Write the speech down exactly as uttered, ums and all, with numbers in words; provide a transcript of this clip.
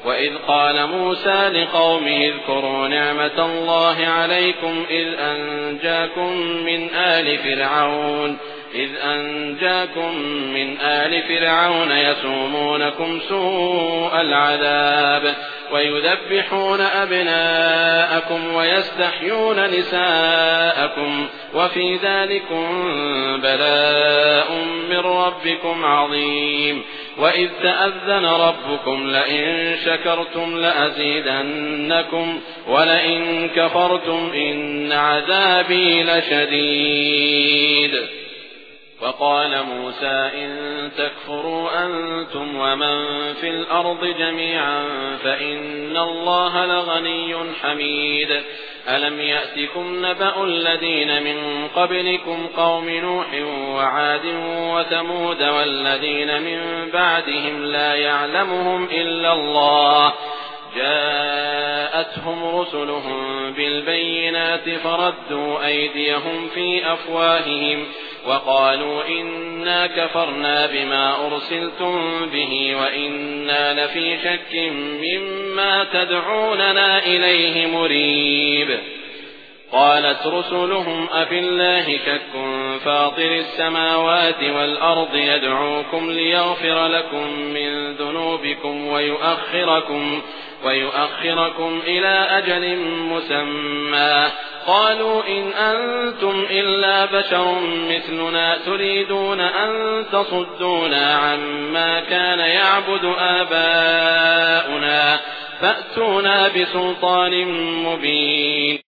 وإذ قال موسى لقومه اذكروا نعمة الله عليكم إذ أنجاكم من آل فرعون إذ أنجاكم من آل فرعون يسومونكم سوء العذاب ويذبحون أبناءكم ويستحيون نساءكم وفي ذلكم بلاء من ربكم عظيم وإذ تأذن ربكم لئن شكرتم لأزيدنكم ولئن كفرتم إن عذابي لشديد. وقال موسى إن تكفروا أنتم ومن في الأرض جميعا فإن الله لغني حميد. ألم يأتكم نبأ الذين من قبلكم قوم نوح وعاد وثمود والذين من بعدهم لا يعلمهم إلا الله جاءتهم رسلهم بالبينات فردوا أيديهم في أفواههم وقالوا إنا كفرنا بما أرسلتم به وإنا لفي شك مما تدعوننا إليه مريب. قالت رسلهم أفي الله شك فاطر السماوات والأرض يدعوكم ليغفر لكم من ذنوبكم ويؤخركم, ويؤخركم إلى أجل مسمى قالوا إن أنتم إلا بشر مثلنا تريدون أن تصدونا عما كان يعبد آباؤنا فأتونا بسلطان مبين.